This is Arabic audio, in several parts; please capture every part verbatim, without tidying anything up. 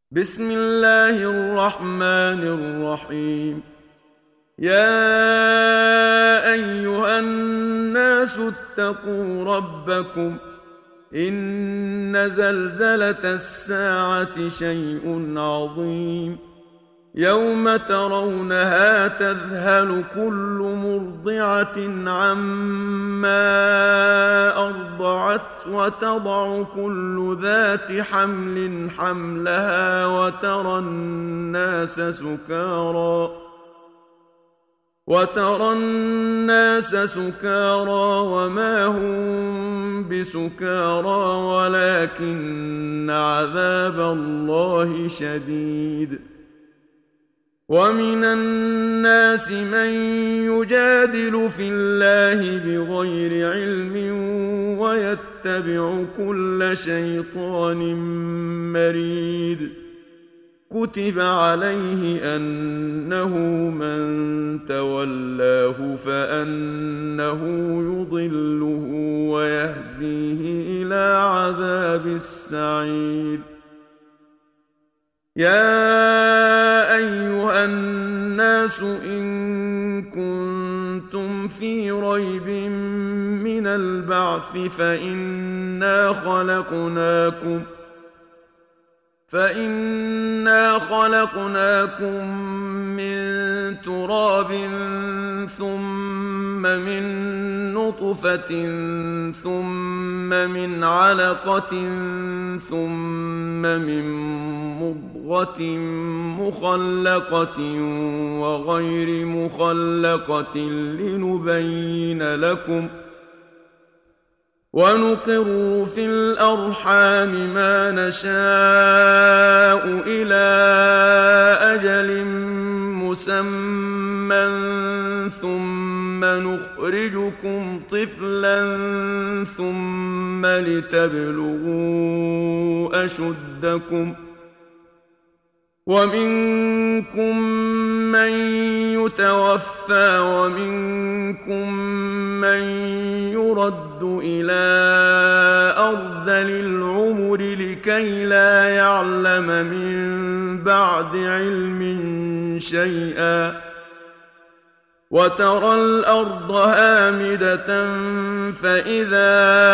بسم الله الرحمن الرحيم. يا أيها الناس اتقوا ربكم، إن زلزلة الساعة شيء عظيم. يوم ترونها تذهل كل مرضعة عما أرضعت وتضع كل ذات حمل حملها وترى الناس سكارى وترى الناس سكارى وما هم بسكارى ولكن عذاب الله شديد. ومن الناس من يجادل في الله بغير علم ويتبع كل شيطان مريد. كتب عليه أنه من تولاه فأنه يضله ويهديه إلى عذاب السعير. يا أيها الناس إن كنتم في ريب من البعث فإنا خلقناكم فإنا خلقناكم من تراب ثم من نطفة ثم من علقة ثم من مضغة مخلقة وغير مخلقة لنبين لكم، ونقر في الأرحام ما نشاء إلى أجل مسمى ثم نخرجكم طفلا ثم لتبلغوا أشدكم، ومنكم من يتوفى ومنكم من يرد إلى أرذل العمر لكي لا يعلم من بعد علم شيئا. وترى الأرض هامدة فإذا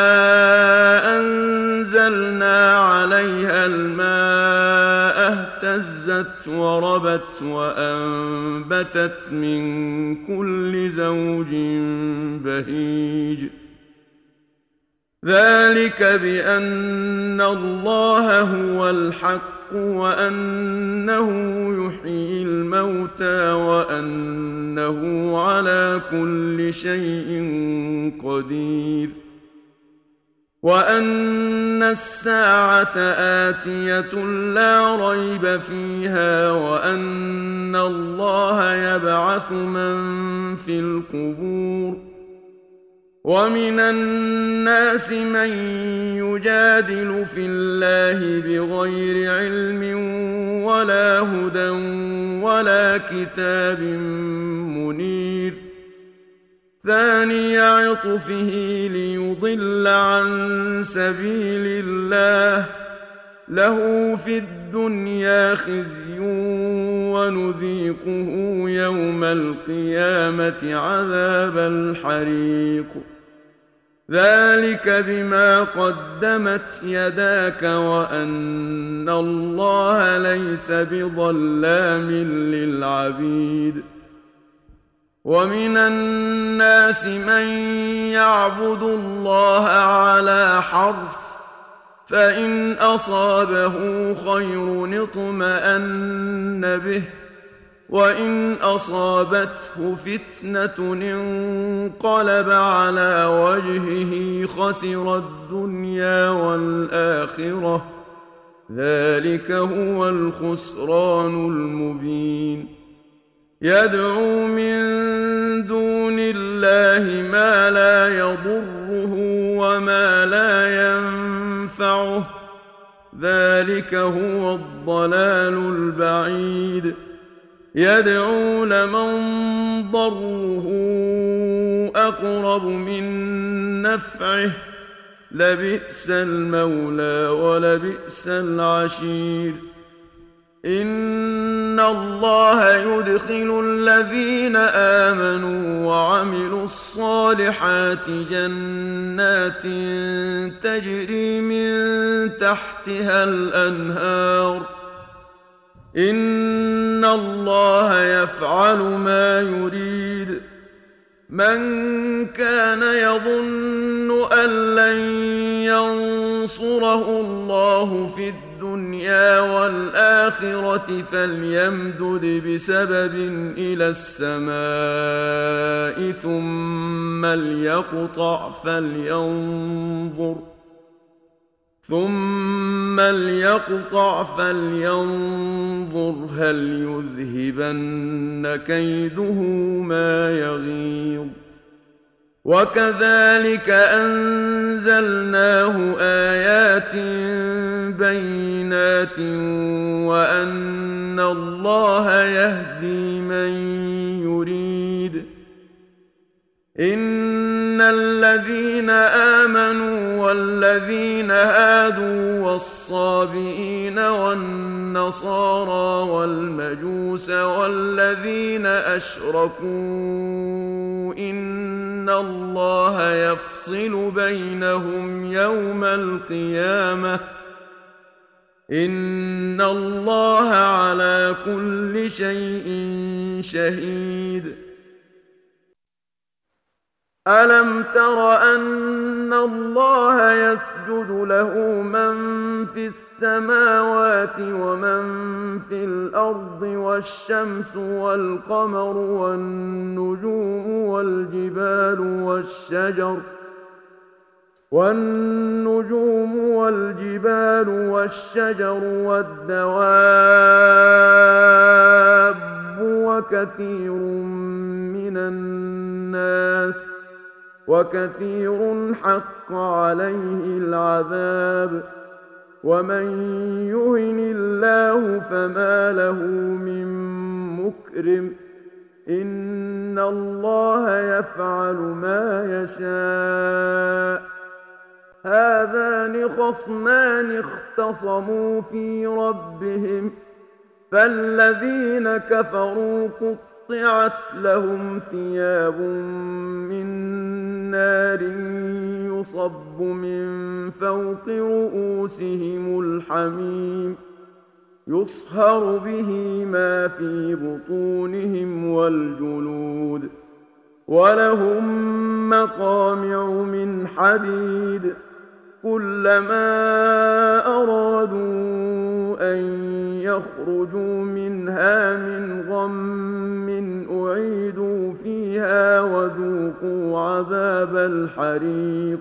أنزلنا عليها الماء اهتزت وربت وأنبتت من كل زوج بهيج. ذلك بأن الله هو الحق وأنه يحيي الموتى وأنه على كل شيء قدير، وأن الساعة آتية لا ريب فيها، وأن الله يبعث من في القبور. ومن الناس من يجادل في الله بغير علم ولا هدى ولا كتاب منير. ثاني عطفه ليضل عن سبيل الله، له في الدنيا خزي ونذيقه يوم القيامة عذاب الحريق. ذلك بما قدمت يداك وأن الله ليس بظلام للعبيد. ومن الناس من يعبد الله على حرف، فإن أصابه خير اطمأن به، وإن أصابته فتنة انقلب على وجهه خسر الدنيا والآخرة. ذلك هو الخسران المبين. يدعو من دون الله ما لا يضره وما لا ينفعه، ذلك هو الضلال البعيد. يدعو لمن ضره أقرب من نفعه، لبئس المولى ولبئس العشير. إن الله يدخل الذين آمنوا وعملوا الصالحات جنات تجري من تحتها الأنهار إن الله يفعل ما يريد من كان يظن أن لن ينصره الله في الدنيا والآخرة فليمدد بسبب إلى السماء ثم ليقطع فلينظر ثم ليقطع فلينظر هل يذهبن كيده ما يغيظ وكذلك أنزلناه آيات بينات وأن الله يهدي من يريد إن الذين آمنوا والذين هادوا والصابئين والنصارى والمجوس والذين أشركوا إن الله يفصل بينهم يوم القيامة إن الله على كل شيء شهيد ألم تر أن الله يسجد له من في السماوات ومن في الأرض والشمس والقمر والنجوم والجبال والشجر والنجوم والجبال والشجر والدواب وكثير من الناس وكثير حق عليه العذاب ومن يهن الله فما له من مكرم إن الله يفعل ما يشاء هذان خصمان اختصموا في ربهم فالذين كفروا قطعت لهم ثياب من نار يصب من فوق رؤوسهم الحميم يصهر به ما في بطونهم والجلود ولهم مقامع من حديد كلما أرادوا أن يخرجوا منها من غم أعيدوا فيها وذوقوا عذاب الحريق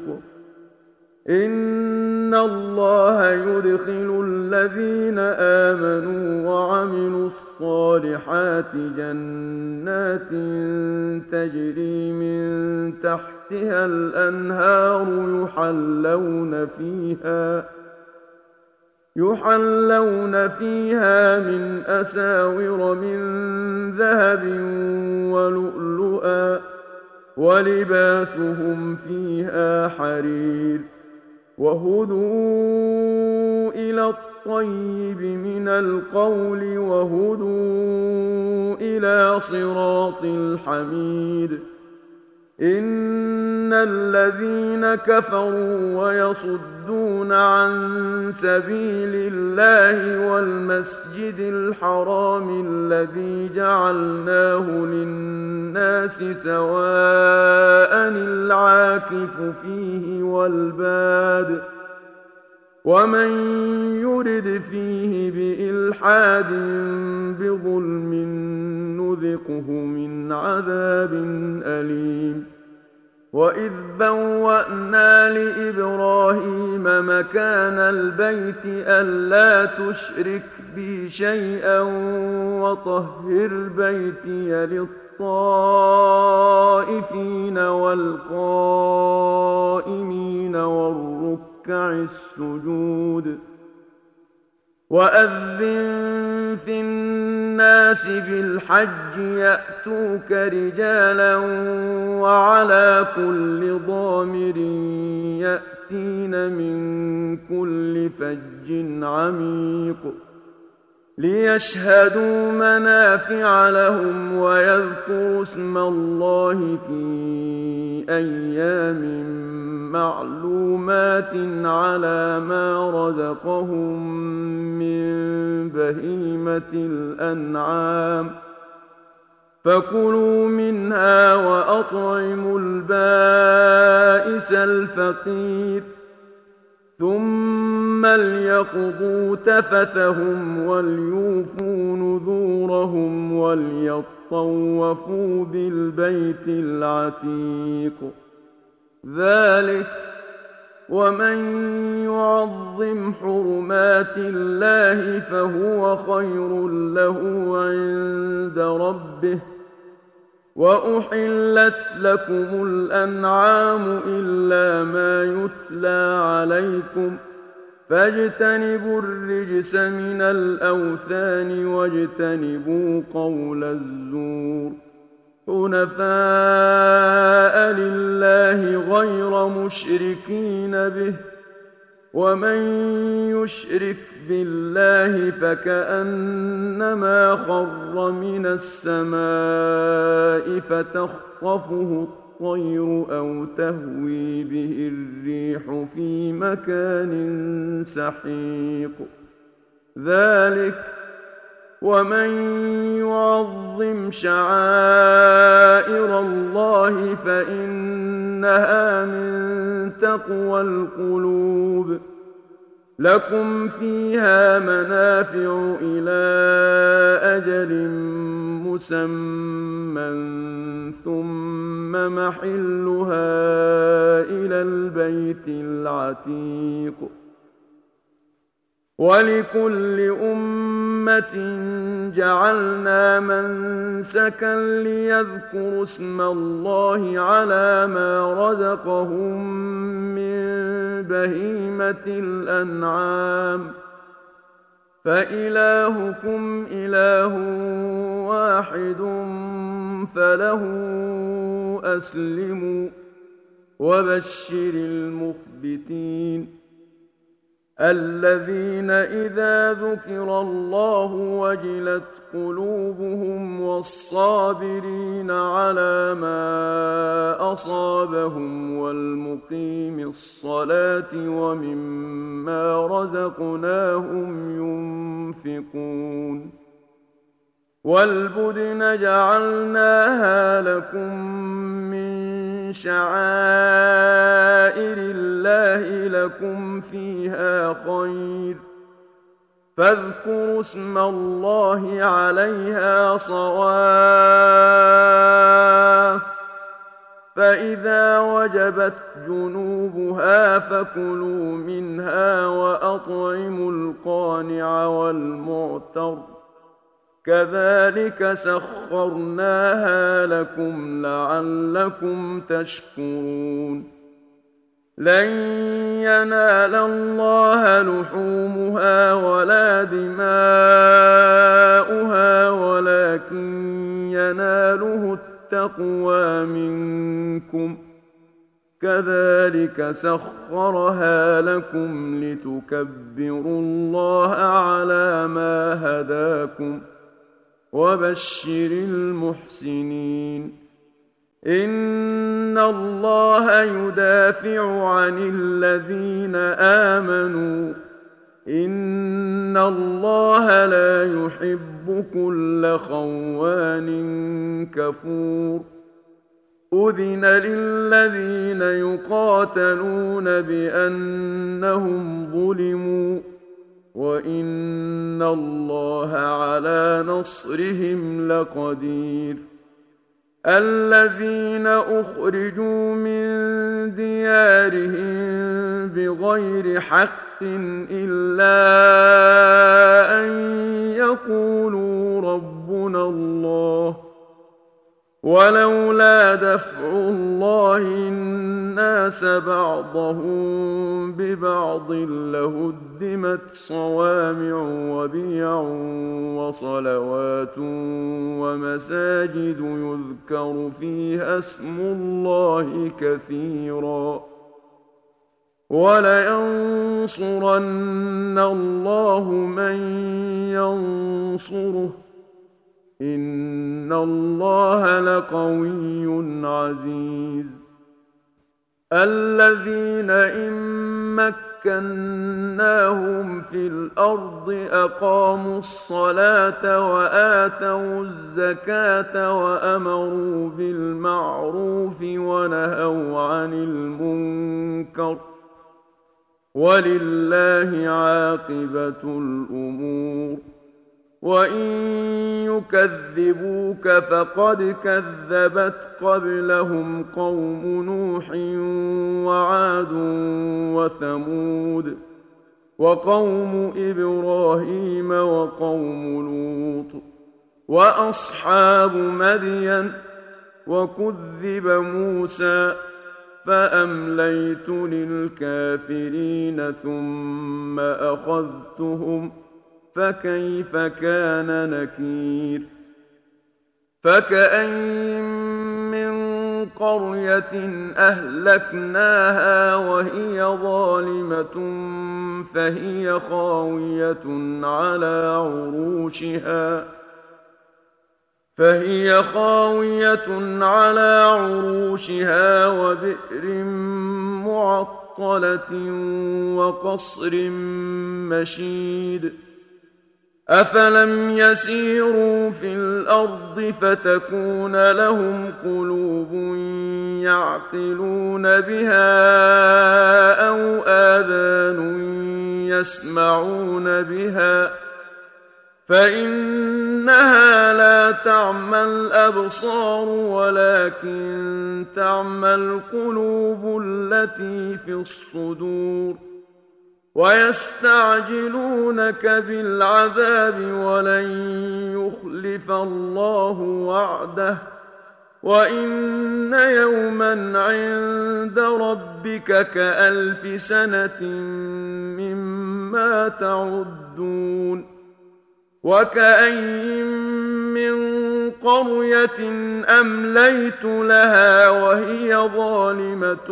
إن الله يدخل الذين آمنوا وعملوا الصالحات جنات تجري من تحتها الأنهار يحلون فيها يحلون فيها من أساور من ذهب ولؤلؤا ولباسهم فيها حرير وهدوا إلى الطيب من القول وهدوا إلى صراط الحميد إن الذين كفروا ويصدون عن سبيل الله والمسجد الحرام الذي جعلناه للناس سواء العاكف فيه والباد ومن يرد فيه بإلحاد بظلم نذقه من عذاب أليم وإذ بوأنا لإبراهيم مكان البيت ألا تشرك بي شيئا وطهر بيتي للطائفين والقائمين والركع السجود وأذن في الناس بالحج يأتوك رجالا وعلى كل ضامر يأتين من كل فج عميق ليشهدوا منافع لهم ويذكروا اسم الله في أيام معلومات على ما رزقهم من بهيمة الأنعام فكلوا منها وأطعموا البائس الفقير ثم ليقضوا تفثهم وليوفوا نذورهم وليطوفوا بالبيت العتيق ذلك ومن يعظم حرمات الله فهو خير له عند ربه وأحلت لكم الأنعام إلا ما يتلى عليكم فاجتنبوا الرجس من الأوثان واجتنبوا قول الزور حنفاء لله غير مشركين به ومن يشرك بالله فكأنما خر من السماء فتخطفه الطير أو تهوي به الريح في مكان سحيق ذلك ومن يعظم شعائر الله فإنها من تقوى القلوب لكم فيها منافع إلى أجل مسمى ثم محلها إلى البيت العتيق ولكل أمة جعلنا منسكا ليذكروا اسم الله على ما رزقهم من بهيمة الأنعام فإلهكم إله واحد فله أسلموا وبشر المخبتين الذين إذا ذكر الله وجلت قلوبهم والصابرين على ما أصابهم والمقيم الصلاة ومما رزقناهم ينفقون والبدن جعلناها لكم من شعائر الله لكم فيها خير فاذكروا اسم الله عليها صواف فإذا وجبت جنوبها فكلوا منها وأطعموا القانع والمعتر كذلك سخرناها لكم لعلكم تشكرون لن ينال الله لحومها ولا دماؤها ولكن يناله التقوى منكم كذلك سخرها لكم لتكبروا الله على ما هداكم وبشر المحسنين إن الله يدافع عن الذين آمنوا إن الله لا يحب كل خوان كفور أذن للذين يقاتلون بأنهم ظلموا وإن الله على نصرهم لقدير الذين أخرجوا من ديارهم بغير حق إلا أن يقولوا ربنا الله ولولا دفع الله الناس بعضهم ببعض لهدمت صوامع وبيع وصلوات ومساجد يذكر فيها اسم الله كثيرا وَلَيَنصُرَنَّ اللَّهُ مَن يَنصُرُهُ ۗ إِنَّ اللَّهَ لَقَوِيٌّ عَزِيزٌ. الَّذِينَ إِن مَّكَّنَّاهُمْ فِي الْأَرْضِ أَقَامُوا الصَّلَاةَ وَآتَوُا الزَّكَاةَ وَأَمَرُوا بِالْمَعْرُوفِ وَنَهَوْا عَنِ الْمُنكَرِ ۗ وَلِلَّهِ عَاقِبَةُ الْأُمُورِ. وَإِن يُكَذِّبُوكَ فَقَدْ كَذَّبَتْ قَبْلَهُمْ قَوْمُ نُوحٍ وَعَادٌ وَثَمُودُ وَقَوْمُ إِبْرَاهِيمَ وَقَوْمُ لُوطٍ وَأَصْحَابُ مَدْيَنَ. وَكُذِّبَ مُوسَىٰ فَأَمْلَيْتُ لِلْكَافِرِينَ ثُمَّ أَخَذْتُهُمْ فَكَيْفَ كَانَ نَكِيرِ. فَكَأَيِّن مِّن قَرْيَةٍ أَهْلَكْنَاهَا وَهِيَ ظَالِمَةٌ فَهِيَ خَاوِيَةٌ عَلَىٰ عُرُوشِهَا فهي خاوية على عروشها وبئر معطلة وقصر مشيد. أفلم يسيروا في الأرض فتكون لهم قلوب يعقلون بها أو آذان يسمعون بها فإنها لا تعمى الأبصار ولكن تعمى القلوب التي في الصدور. ويستعجلونك بالعذاب ولن يخلف الله وعده وإن يوما عند ربك كألف سنة مما تعدون. وكأين من قرية أمليت لها وهي ظالمة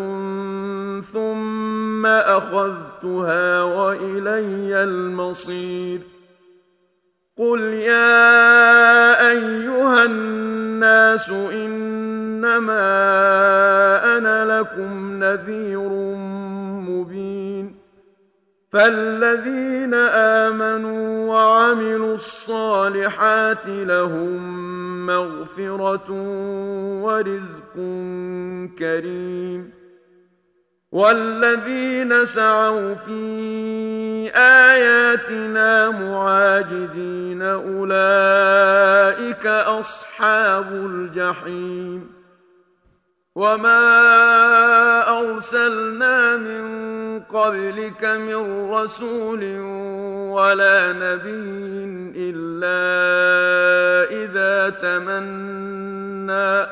ثم أخذتها وإلي المصير. قل يا أيها الناس إنما أنا لكم نذير مبين. فالذين آمنوا وعملوا الصالحات لهم مغفرة ورزق كريم. والذين سعوا في آياتنا معاجزين أولئك أصحاب الجحيم. وما أرسلنا من قبلك من رسول ولا نبي إلا إذا تمنى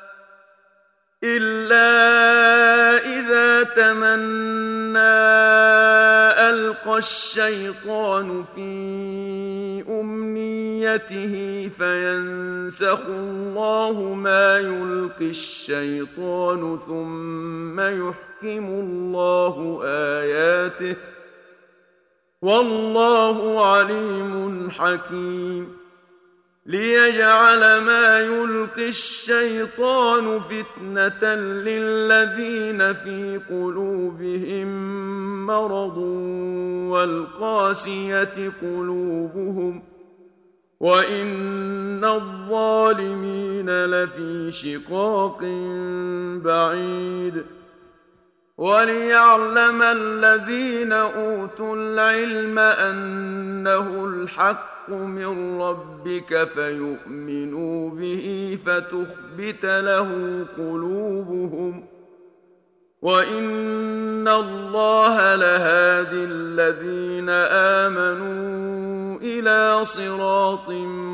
إلا إذا تمنى ألقى الشيطان في أمنيته فينسخ الله ما يلقي الشيطان ثم يحكم الله آياته والله عليم حكيم. ليجعل ما يلقي الشيطان فتنة للذين في قلوبهم مرض والقاسية قلوبهم وإن الظالمين لفي شقاق بعيد. وليعلم الذين أوتوا العلم أنه الحق من ربك فيؤمنوا به فتخبت له قلوبهم وإن الله لهادي الذين آمنوا إلى صراط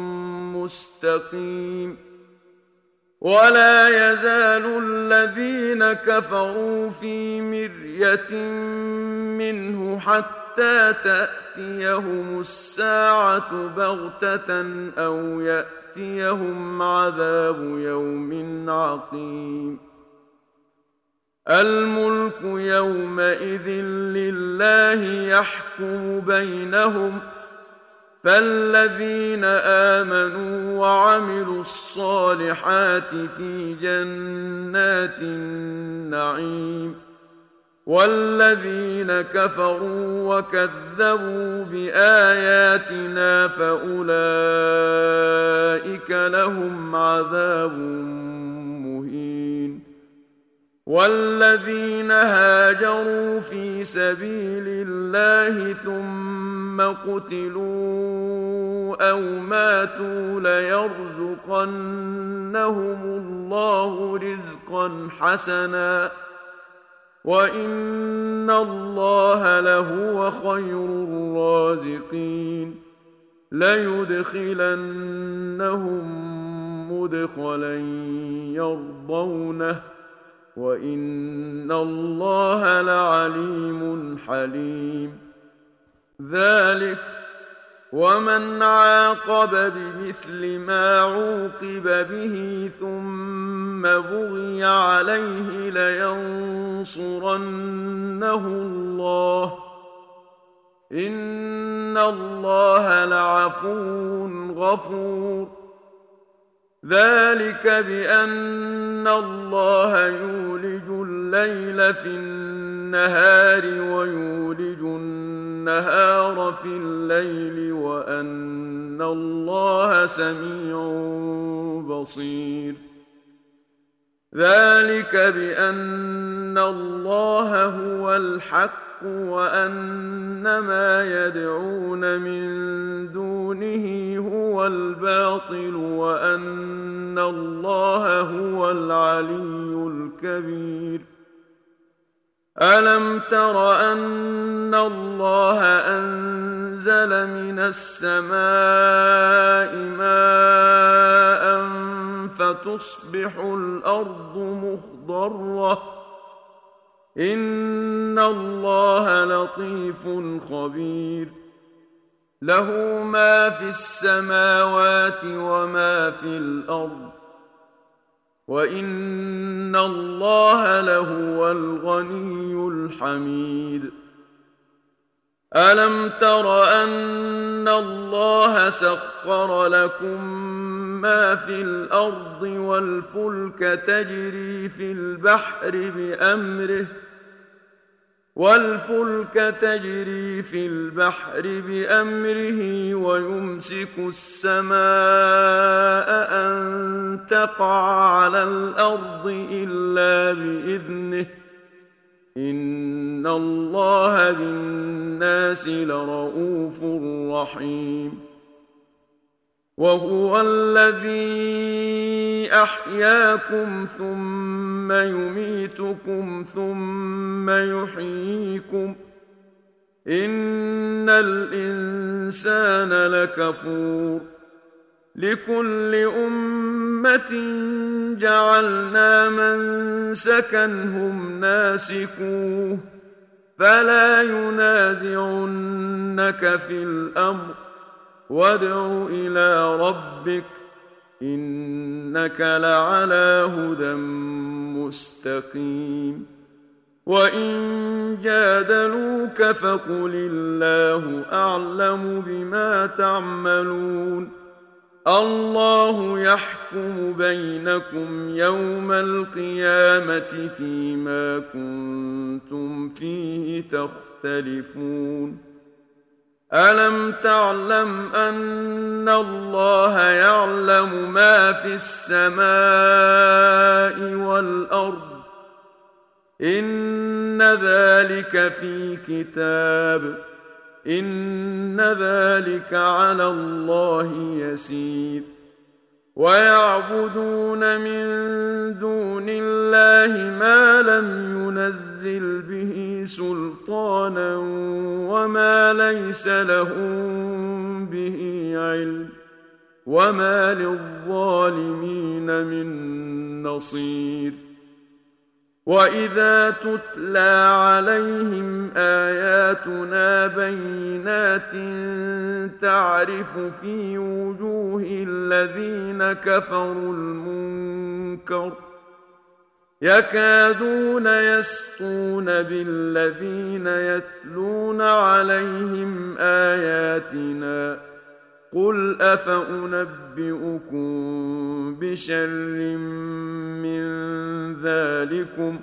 مستقيم. ولا يزال الذين كفروا في مرية منه حتى تأتيهم الساعة بغتة أو يأتيهم عذاب يوم عقيم. الملك يومئذ لله يحكم بينهم فالذين آمنوا وعملوا الصالحات في جنات النعيم والذين كفروا وكذبوا بآياتنا فأولئك لهم عذاب مهين والذين هاجروا في سبيل الله ثم قتلوا أو ماتوا ليرزقنهم الله رزقا حسنا وإن الله لهو خير الرازقين ليدخلنهم مدخلا يرضونه وإن الله لعليم حليم ذلك ومن عاقب بمثل ما عوقب به ثم بغي عليه لينصرنه الله إن الله لعفو غفور ذلك بأن الله يولج الليل في النهار ويولج النهار في الليل وأن الله سميع بصير ذلك بأن الله هو الحق وأن ما يدعون من دونه هو الباطل وأن الله هو العلي الكبير ألم تر أن الله أنزل من السماء ماء فتصبح الأرض مخضرة إن الله لطيف خبير له ما في السماوات وما في الأرض وإن الله لهو الغني الحميد ألم تر أن الله سخر لكم ما في الأرض والفلك تجري في البحر بأمره والفلك تجري في البحر بأمره ويمسك السماء أن تقع على الأرض إلا بإذنه إن الله بالناس لرؤوف رحيم وهو الذي أحياكم ثم يميتكم ثم يحييكم إن الإنسان لكفور لكل أمة جعلنا منسكا هم ناسكوه فلا ينازعنك في الأمر وادع إلى ربك إنك لعلى هدى مستقيم وإن جادلوك فقل الله أعلم بما تعملون الله يحكم بينكم يوم القيامة فيما كنتم فيه تختلفون ألم تعلم أن الله يعلم ما في السماء والأرض إن ذلك في كتاب إن ذلك على الله يسير ويعبدون من دون الله ما لم ينزل به سلطانا وما ليس لهم به علم وما للظالمين من نصير وإذا تتلى عليهم آياتنا بينات تعرف في وجوه الذين كفروا المنكر يكادون يسطون بالذين يتلون عليهم آياتنا قل أفأنبئكم بشر من ذلكم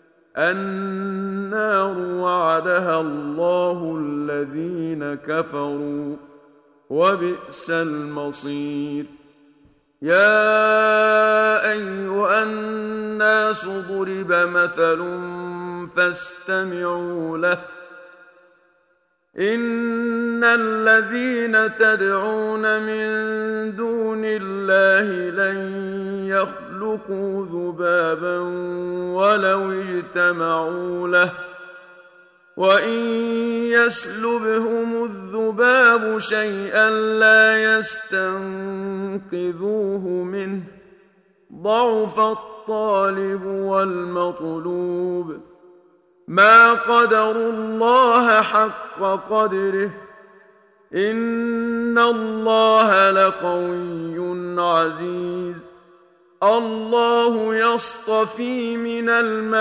النار وعدها الله الذين كفروا وبئس المصير. يا أيها الناس ضرب مثل فاستمعوا له إن الذين تدعون من دون الله لن يخلقوا ذبابا ولو اجتمعوا له وإن يسلبهم الذباب شيئا لا يستنقذوه منه ضعف الطالب والمطلوب ما قدروا الله حق قدره إن الله لقوي عزيز. الله يصطفي من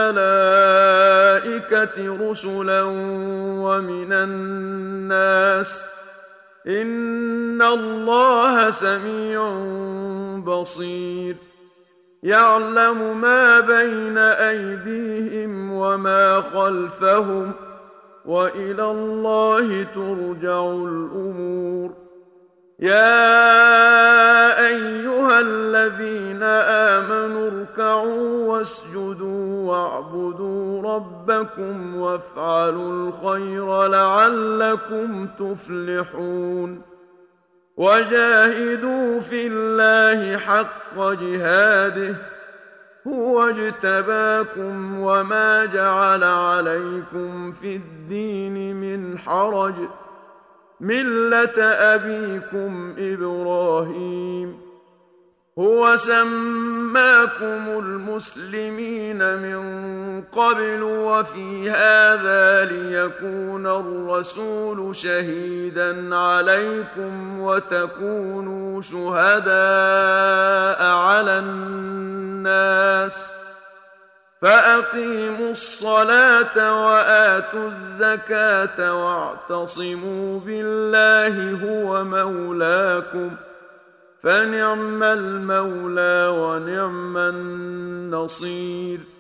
الملائكة رسلا ومن الناس إن الله سميع بصير. يعلم ما بين أيديهم وما خلفهم وإلى الله ترجع الأمور. يا أيها الذين آمنوا اركعوا واسجدوا واعبدوا ربكم وافعلوا الخير لعلكم تفلحون. وجاهدوا في الله حق جهاده هو اجتباكم وما جعل عليكم في الدين من حرج ملة أبيكم إبراهيم هو سماكم المسلمين من قبل وفي هذا ليكون الرسول شهيدا عليكم وتكونوا شهداء على الناس فأقيموا الصلاة وآتوا الزكاة واعتصموا بالله هو مولاكم فنعم المولى ونعم النصير.